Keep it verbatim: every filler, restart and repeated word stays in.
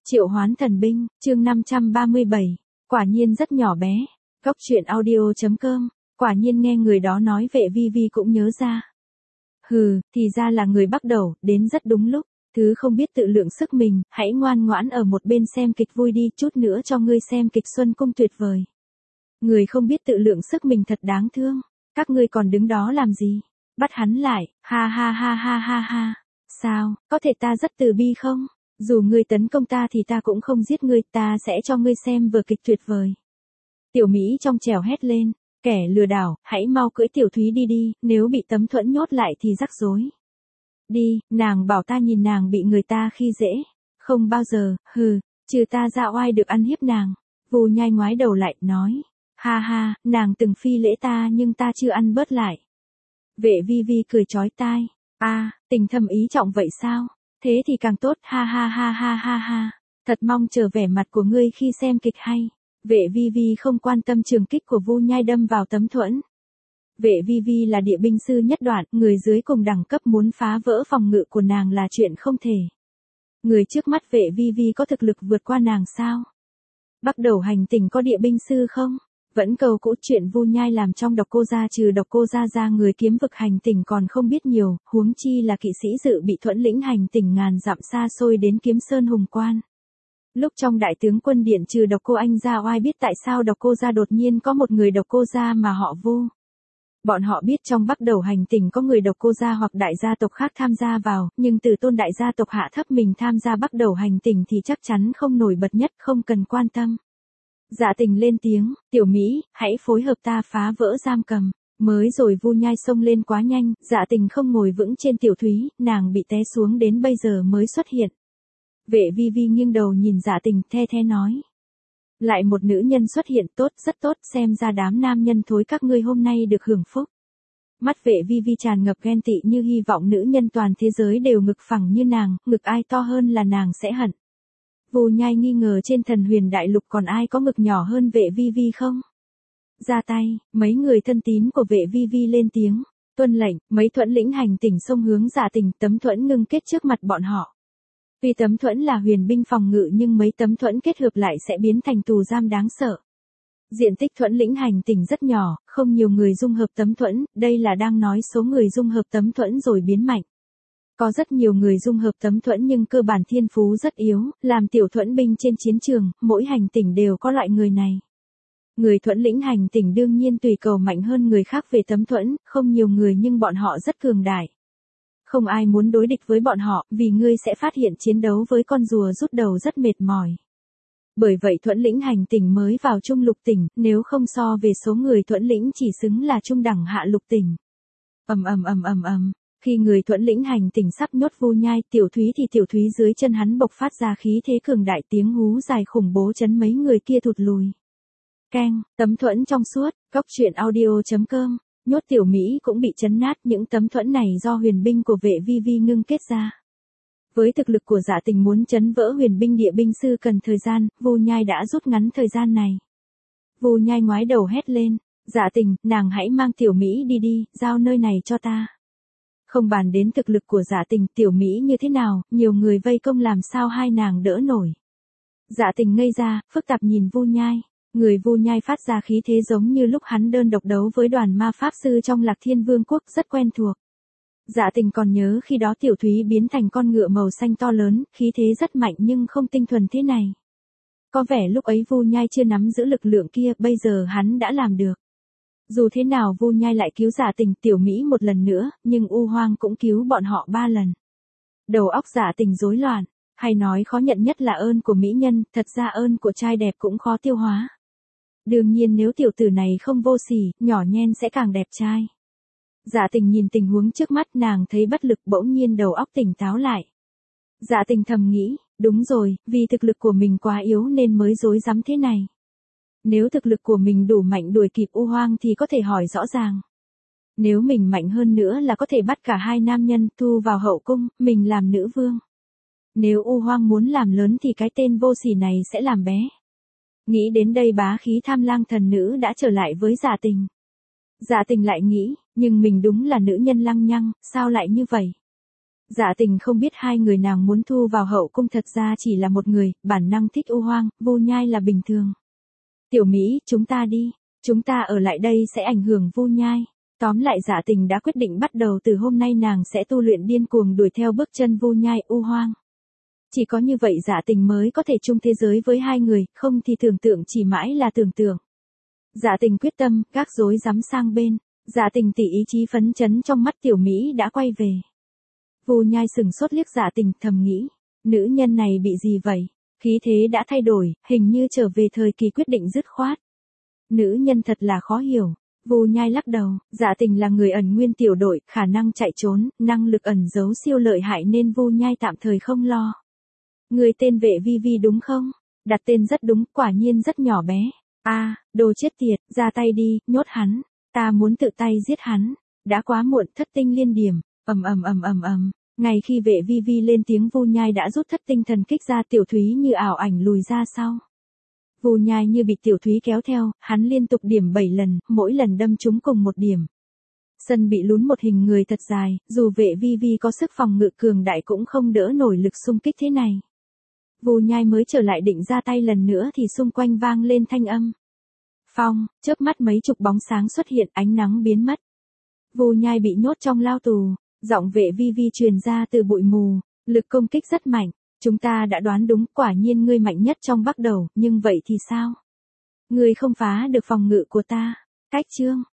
Triệu Hoán Thần Binh, chương năm trăm ba mươi bảy, quả nhiên rất nhỏ bé. Góc truyện audio chấm com, quả nhiên nghe người đó nói Vệ Vi Vi cũng nhớ ra. Hừ, thì ra là người bắt đầu, đến rất đúng lúc. Thứ không biết tự lượng sức mình, hãy ngoan ngoãn ở một bên xem kịch vui đi, chút nữa cho ngươi xem kịch Xuân Cung tuyệt vời. Người không biết tự lượng sức mình thật đáng thương, các ngươi còn đứng đó làm gì? Bắt hắn lại, ha ha ha ha ha ha. Sao, có thể ta rất từ bi không? Dù ngươi tấn công ta thì ta cũng không giết ngươi, ta sẽ cho ngươi xem vở kịch tuyệt vời. Tiểu Mỹ trong trẻo hét lên, kẻ lừa đảo, hãy mau cưỡi Tiểu Thúy đi đi, nếu bị Tấm Thuẫn nhốt lại thì rắc rối. Đi, nàng bảo ta nhìn nàng bị người ta khi dễ. Không bao giờ, hừ, trừ ta ra oai được ăn hiếp nàng. Vu Nhai ngoái đầu lại, nói, ha ha, nàng từng phi lễ ta nhưng ta chưa ăn bớt lại. Vệ Vi Vi cười chói tai, a, à, tình thâm ý trọng vậy sao? Thế thì càng tốt, ha ha ha ha ha ha. Thật mong chờ vẻ mặt của ngươi khi xem kịch hay. Vệ Vi Vi không quan tâm trường kích của Vu Nhai đâm vào Tấm Thuẫn. Vệ Vi Vi là địa binh sư nhất đoạn, người dưới cùng đẳng cấp muốn phá vỡ phòng ngự của nàng là chuyện không thể. Người trước mắt Vệ Vi Vi có thực lực vượt qua nàng sao? Bắt đầu hành tình có địa binh sư không? Vẫn cầu cũ chuyện Vu Nhai làm trong Độc Cô Gia, trừ Độc Cô Gia ra người kiếm vực hành tình còn không biết nhiều, huống chi là kỵ sĩ dự bị Thuẫn lĩnh hành tình ngàn dặm xa xôi đến Kiếm Sơn Hùng Quan. Lúc trong Đại tướng quân điện trừ Độc Cô Anh ra, oai biết tại sao Độc Cô Gia đột nhiên có một người Độc Cô Gia mà họ Vu. Bọn họ biết trong bắt đầu hành tình có người Độc Cô Gia hoặc đại gia tộc khác tham gia vào, nhưng từ tôn đại gia tộc hạ thấp mình tham gia bắt đầu hành tình thì chắc chắn không nổi bật nhất, không cần quan tâm. Dạ Tình lên tiếng, Tiểu Mỹ, hãy phối hợp ta phá vỡ giam cầm. Mới rồi Vu Nhai xông lên quá nhanh, Dạ Tình không ngồi vững trên Tiểu Thúy, nàng bị té xuống đến bây giờ mới xuất hiện. Vệ Vi Vi nghiêng đầu nhìn Dạ Tình, the the nói. Lại một nữ nhân xuất hiện, tốt, rất tốt, xem ra đám nam nhân thối các ngươi hôm nay được hưởng phúc. Mắt Vệ Vi Vi tràn ngập ghen tị, như hy vọng nữ nhân toàn thế giới đều ngực phẳng như nàng, ngực ai to hơn là nàng sẽ hận. Vu Nhai nghi ngờ trên Thần Huyền Đại Lục còn ai có ngực nhỏ hơn Vệ Vi Vi không? Ra tay, mấy người thân tín của Vệ Vi Vi lên tiếng, tuân lệnh, mấy Thuẫn lĩnh hành tình xông hướng Dạ Tình, Tấm Thuẫn ngưng kết trước mặt bọn họ. Tuy Tấm Thuẫn là huyền binh phòng ngự nhưng mấy Tấm Thuẫn kết hợp lại sẽ biến thành tù giam đáng sợ. Diện tích Thuẫn lĩnh hành tình rất nhỏ, không nhiều người dung hợp Tấm Thuẫn, đây là đang nói số người dung hợp Tấm Thuẫn rồi biến mạnh. Có rất nhiều người dung hợp Tấm Thuẫn nhưng cơ bản thiên phú rất yếu, làm tiểu thuẫn binh trên chiến trường, mỗi hành tỉnh đều có loại người này. Người Thuẫn lĩnh hành tỉnh đương nhiên tùy cầu mạnh hơn người khác về Tấm Thuẫn, không nhiều người nhưng bọn họ rất cường đại. Không ai muốn đối địch với bọn họ, vì ngươi sẽ phát hiện chiến đấu với con rùa rút đầu rất mệt mỏi. Bởi vậy Thuẫn lĩnh hành tỉnh mới vào trung lục tỉnh, nếu không so về số người Thuẫn lĩnh chỉ xứng là trung đẳng hạ lục tỉnh. Ầm ầm ầm ầm ầm. Khi người Thuẫn lĩnh hành tình sắp nhốt Vu Nhai, Tiểu Thúy thì Tiểu Thúy dưới chân hắn bộc phát ra khí thế cường đại, tiếng hú dài khủng bố chấn mấy người kia thụt lùi. Keng, Tấm Thuẫn trong suốt, góc truyện audio chấm com, nhốt Tiểu Mỹ cũng bị chấn nát, những tấm thuẫn này do huyền binh của Vệ Vi Vi ngưng kết ra. Với thực lực của Dạ Tình muốn chấn vỡ huyền binh địa binh sư cần thời gian, Vu Nhai đã rút ngắn thời gian này. Vu Nhai ngoái đầu hét lên, Dạ Tình, nàng hãy mang Tiểu Mỹ đi đi, giao nơi này cho ta. Không bàn đến thực lực của Dạ Tình, Tiểu Mỹ như thế nào, nhiều người vây công làm sao hai nàng đỡ nổi. Dạ Tình ngây ra, phức tạp nhìn Vu Nhai, người Vu Nhai phát ra khí thế giống như lúc hắn đơn độc đấu với đoàn ma pháp sư trong Lạc Thiên Vương quốc, rất quen thuộc. Dạ Tình còn nhớ khi đó Tiểu Thúy biến thành con ngựa màu xanh to lớn, khí thế rất mạnh nhưng không tinh thuần thế này. Có vẻ lúc ấy Vu Nhai chưa nắm giữ lực lượng kia, bây giờ hắn đã làm được. Dù thế nào Vu Nhai lại cứu Dạ Tình, Tiểu Mỹ một lần nữa, nhưng U Hoang cũng cứu bọn họ ba lần. Đầu óc Dạ Tình rối loạn, hay nói khó nhận nhất là ơn của mỹ nhân, thật ra ơn của trai đẹp cũng khó tiêu hóa. Đương nhiên nếu tiểu tử này không vô sỉ, nhỏ nhen sẽ càng đẹp trai. Dạ Tình nhìn tình huống trước mắt, nàng thấy bất lực, bỗng nhiên đầu óc tỉnh táo lại. Dạ Tình thầm nghĩ, đúng rồi, vì thực lực của mình quá yếu nên mới rối rắm thế này. Nếu thực lực của mình đủ mạnh đuổi kịp U Hoang thì có thể hỏi rõ ràng. Nếu mình mạnh hơn nữa là có thể bắt cả hai nam nhân thu vào hậu cung, mình làm nữ vương. Nếu U Hoang muốn làm lớn thì cái tên vô sỉ này sẽ làm bé. Nghĩ đến đây bá khí tham lang thần nữ đã trở lại với Dạ Tình. Dạ Tình lại nghĩ, nhưng mình đúng là nữ nhân lăng nhăng, sao lại như vậy? Dạ Tình không biết hai người nàng muốn thu vào hậu cung thật ra chỉ là một người, bản năng thích u hoang, Vu Nhai là bình thường. Tiểu Mỹ, chúng ta đi, chúng ta ở lại đây sẽ ảnh hưởng Vu Nhai. Tóm lại Dạ Tình đã quyết định bắt đầu từ hôm nay nàng sẽ tu luyện điên cuồng đuổi theo bước chân Vu Nhai u hoang. Chỉ có như vậy Dạ Tình mới có thể chung thế giới với hai người, không thì tưởng tượng chỉ mãi là tưởng tượng. Dạ Tình quyết tâm, gác rối rắm sang bên. Dạ Tình tỉ ý chí phấn chấn trong mắt Tiểu Mỹ đã quay về. Vu Nhai sừng sốt liếc Dạ Tình, thầm nghĩ, nữ nhân này bị gì vậy? Khí thế đã thay đổi, hình như trở về thời kỳ quyết định dứt khoát. Nữ nhân thật là khó hiểu. Vu Nhai lắc đầu, Dạ Tình là người ẩn nguyên tiểu đội, khả năng chạy trốn, năng lực ẩn giấu siêu lợi hại nên Vu Nhai tạm thời không lo. Người tên Vệ Vi Vi đúng không? Đặt tên rất đúng, quả nhiên rất nhỏ bé. A, à, đồ chết tiệt, ra tay đi, nhốt hắn. Ta muốn tự tay giết hắn. Đã quá muộn, thất tinh liên điểm. Ầm ầm ầm ầm ầm. Ngay khi Vệ Vi Vi lên tiếng Vu Nhai đã rút thất tinh thần kích ra, Tiểu Thúy như ảo ảnh lùi ra sau. Vu Nhai như bị Tiểu Thúy kéo theo, hắn liên tục điểm bảy lần, mỗi lần đâm trúng cùng một điểm. Sân bị lún một hình người thật dài, dù Vệ Vi Vi có sức phòng ngự cường đại cũng không đỡ nổi lực xung kích thế này. Vu Nhai mới trở lại định ra tay lần nữa thì xung quanh vang lên thanh âm. Phong, chớp mắt mấy chục bóng sáng xuất hiện, ánh nắng biến mất. Vu Nhai bị nhốt trong lao tù, giọng Vệ Vi Vi truyền ra từ bụi mù, lực công kích rất mạnh. Chúng ta đã đoán đúng, quả nhiên ngươi mạnh nhất trong Bắc Đầu, nhưng vậy thì sao? Ngươi không phá được phòng ngự của ta. Cách chương